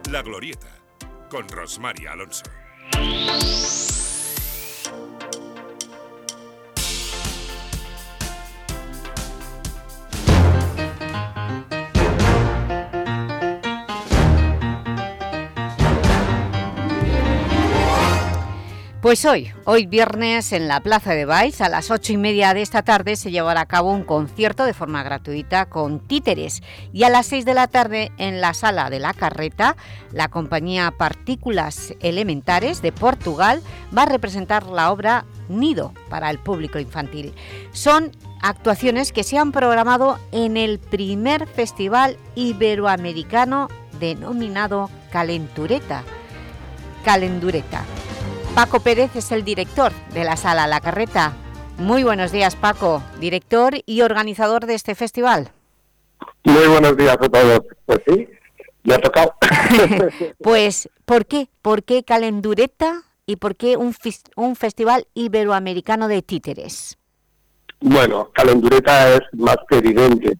La Glorieta, con Rosmar Alonso. Pues hoy viernes, en la Plaza de Baix, a las 8:30 de esta tarde, se llevará a cabo un concierto de forma gratuita con títeres, y a las 6 de la tarde, en la Sala de la Carreta, la compañía Partículas Elementares de Portugal va a representar la obra Nido para el público infantil. Son actuaciones que se han programado en el primer festival iberoamericano denominado Calendureta. Paco Pérez es el director de la Sala La Carreta. Muy buenos días, Paco, director y organizador de este festival. Muy buenos días a todos. Pues sí, me ha tocado. Pues, ¿por qué? ¿Por qué Calendureta y por qué un festival iberoamericano de títeres? Bueno, Calendureta es más que evidente.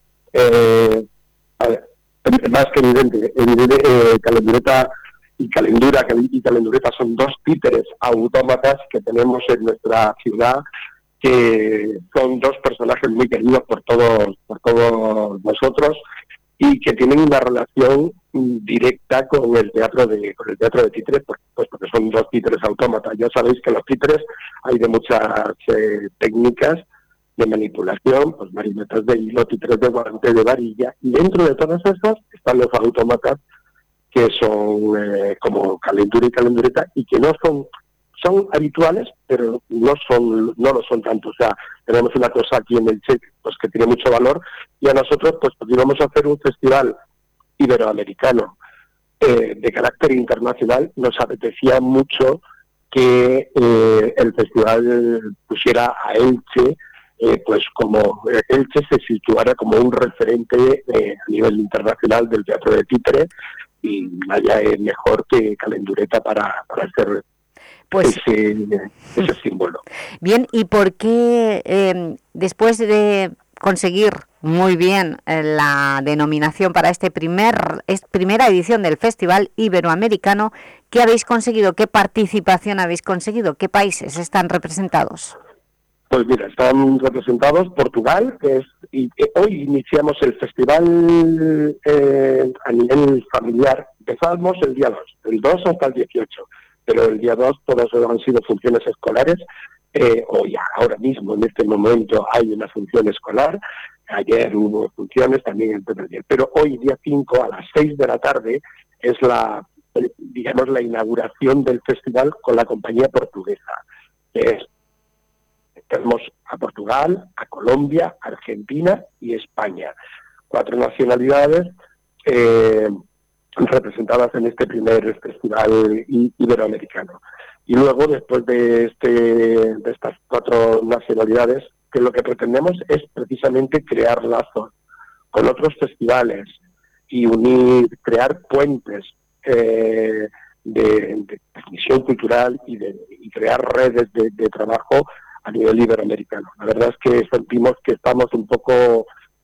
Calendureta y Calendureta son dos títeres autómatas que tenemos en nuestra ciudad, que son dos personajes muy queridos por todos nosotros y que tienen una relación directa con el teatro de títeres, pues porque son dos títeres autómatas. Ya sabéis que los títeres hay de muchas técnicas de manipulación, pues marionetas de hilo, títeres de guante, de varilla, y dentro de todas esas están los autómatas, que son como Calentura y Calendureta, y que no son habituales, pero no lo son tanto. O sea, tenemos una cosa aquí en el Che, pues que tiene mucho valor, y a nosotros pues íbamos a hacer un festival iberoamericano de carácter internacional. Nos apetecía mucho que el festival pusiera a Elche, pues como Elche se situara como un referente a nivel internacional del teatro de títere, y vaya mejor que Calendureta para hacer pues ese símbolo. Bien, ¿y por qué después de conseguir muy bien la denominación para esta primera edición del Festival Iberoamericano, qué habéis conseguido, qué participación habéis conseguido, qué países están representados? Pues mira, están representados Portugal, y hoy iniciamos el festival a nivel familiar. Empezamos el día 2, del 2 hasta el 18, pero el día 2 todas han sido funciones escolares. Hoy, ahora mismo, en este momento, hay una función escolar. Ayer hubo funciones también en Pedroñer, pero hoy, día 5, a las 6 de la tarde, es la inauguración del festival con la compañía portuguesa, tenemos a Portugal, a Colombia, Argentina y España. 4 nacionalidades representadas en este primer festival iberoamericano. Y luego, después de estas 4 nacionalidades, que lo que pretendemos es precisamente crear lazos con otros festivales y crear puentes de transmisión cultural y crear redes de trabajo a nivel iberoamericano. La verdad es que sentimos que estamos un poco...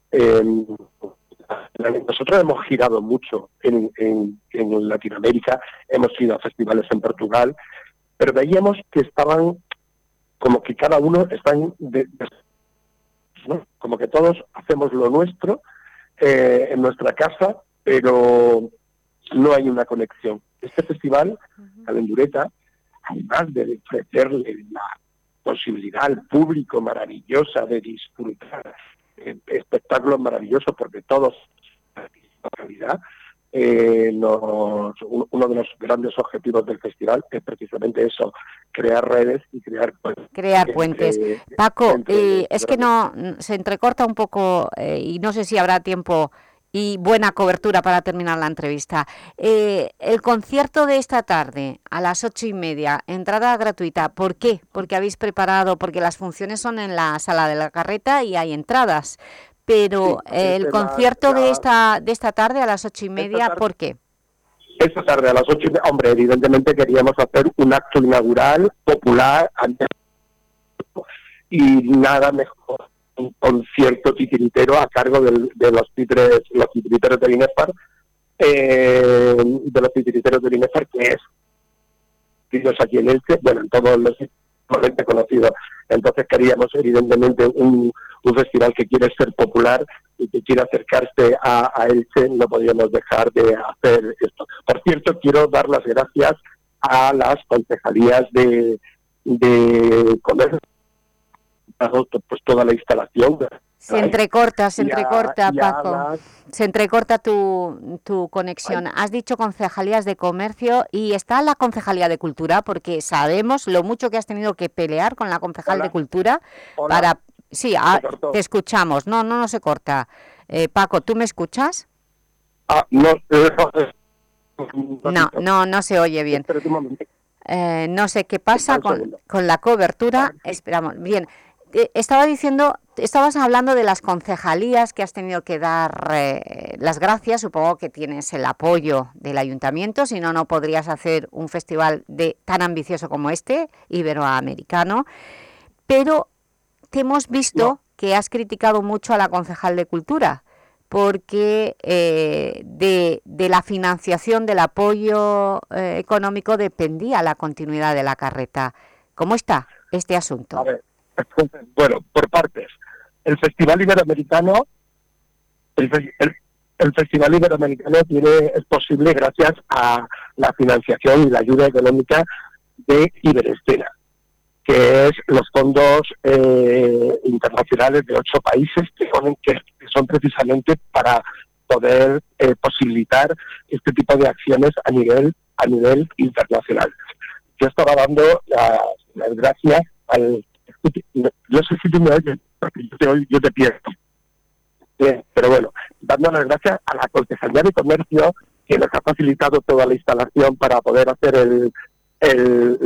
nosotros hemos girado mucho en Latinoamérica, hemos ido a festivales en Portugal, pero veíamos que estaban como que cada uno están ¿no? Como que todos hacemos lo nuestro en nuestra casa, pero no hay una conexión. Este festival, Calendureta, además de ofrecerle la posibilidad al público maravillosa de disfrutar espectáculos maravillosos, porque todos en realidad uno de los grandes objetivos del festival es precisamente eso, crear redes y crear puentes. Paco, es que no se entrecorta un poco y no sé si habrá tiempo y buena cobertura para terminar la entrevista. El concierto de esta tarde a las 8:30, entrada gratuita. ¿Por qué? Porque habéis preparado, porque las funciones son en la Sala de la Carreta y hay entradas. Pero sí, el concierto de esta tarde a las 8:30, ¿por qué? Esta tarde a las 8:30, hombre, evidentemente queríamos hacer un acto inaugural popular y nada mejor un concierto titiritero a cargo de los titiriteros de INESPAR, de los titiriteros de Binefar, que es aquí en Elche, bueno, en todos los sitios conocidos. Entonces queríamos, evidentemente, un festival que quiere ser popular y que quiere acercarse a Elche, no podíamos dejar de hacer esto. Por cierto, quiero dar las gracias a las concejalías de comercio, pues toda la instalación. Se entrecorta, Paco. Se entrecorta tu conexión. Has dicho concejalías de comercio y está la concejalía de cultura, porque sabemos lo mucho que has tenido que pelear con la concejal de cultura. Para... Sí, te escuchamos. No se corta. Paco, ¿tú me escuchas? No se oye bien. No sé qué pasa con la cobertura. Esperamos. Bien. Estabas hablando de las concejalías que has tenido que dar las gracias. Supongo que tienes el apoyo del ayuntamiento, si no, no podrías hacer un festival tan ambicioso como este, iberoamericano. Pero te hemos visto que has criticado mucho a la concejal de Cultura, porque de la financiación, del apoyo económico, dependía la continuidad de la carreta. ¿Cómo está este asunto? A ver. Bueno, por partes. El Festival Iberoamericano, el Festival Iberoamericano es posible gracias a la financiación y la ayuda económica de Iberescena, que es los fondos internacionales de 8 países que son precisamente para poder posibilitar este tipo de acciones a nivel internacional. Yo estaba dando las gracias al... Yo sé si tú me oyes, porque yo te pierdo. Pero bueno, dando las gracias a la Concejalía de Comercio, que nos ha facilitado toda la instalación para poder hacer el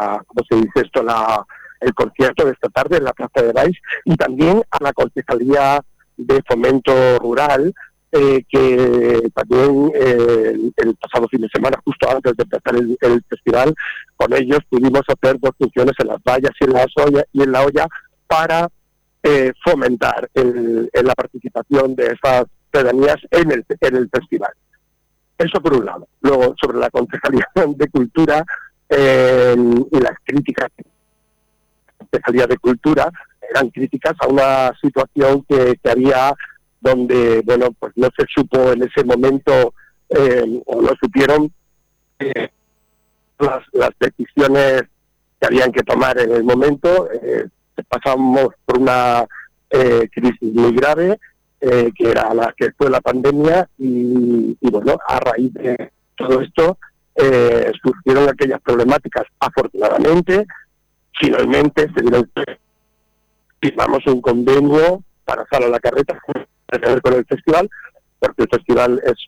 concierto de esta tarde en la Plaza de Baix, y también a la Concejalía de Fomento Rural, que también el pasado fin de semana, justo antes de empezar el festival, con ellos pudimos hacer 2 funciones en las vallas y en la olla para fomentar la participación de esas pedanías en el festival. Eso por un lado. Luego, sobre la Concejalía de Cultura y las críticas de la Concejalía de Cultura, eran críticas a una situación que había, donde, bueno, pues no se supo en ese momento, o no supieron las decisiones que habían que tomar en el momento. Pasamos por una crisis muy grave, que era la que fue la pandemia, y bueno, a raíz de todo esto surgieron aquellas problemáticas. Afortunadamente, finalmente firmamos un convenio para Sala a la Carreta con el festival, porque el festival es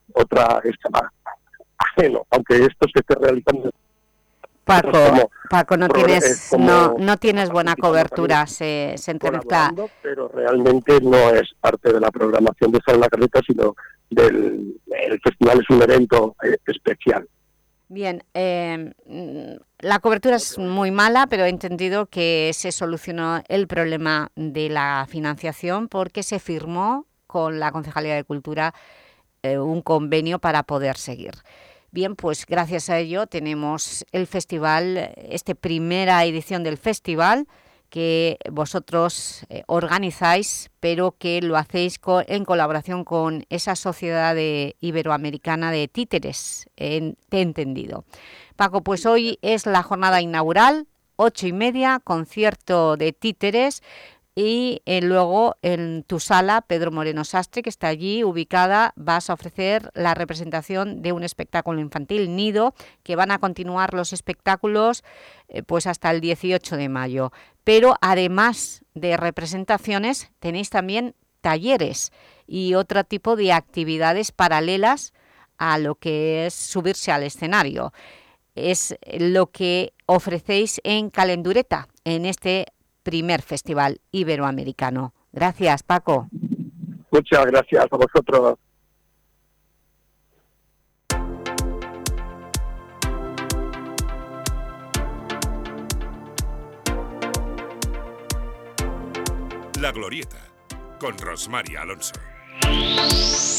ajeno, aunque esto se esté realizando. Paco, no tienes buena cobertura, se entrecorta. Pero realmente no es parte de la programación de Sala a la Carreta, sino el festival es un evento especial. Bien, la cobertura es muy mala, pero he entendido que se solucionó el problema de la financiación porque se firmó con la Concejalía de Cultura un convenio para poder seguir. Bien, pues gracias a ello tenemos el festival, primera edición del festival, que vosotros organizáis, pero que lo hacéis en colaboración con esa sociedad iberoamericana de títeres, te he entendido. Paco, pues hoy es la jornada inaugural, 8:30, concierto de títeres, y luego en tu sala, Pedro Moreno Sastre, que está allí ubicada, vas a ofrecer la representación de un espectáculo infantil, Nido, que van a continuar los espectáculos pues hasta el 18 de mayo. Pero además de representaciones, tenéis también talleres y otro tipo de actividades paralelas a lo que es subirse al escenario. Es lo que ofrecéis en Calendureta, en este primer festival iberoamericano. Gracias, Paco. Muchas gracias a vosotros. La Glorieta, con Rosmar Alonso.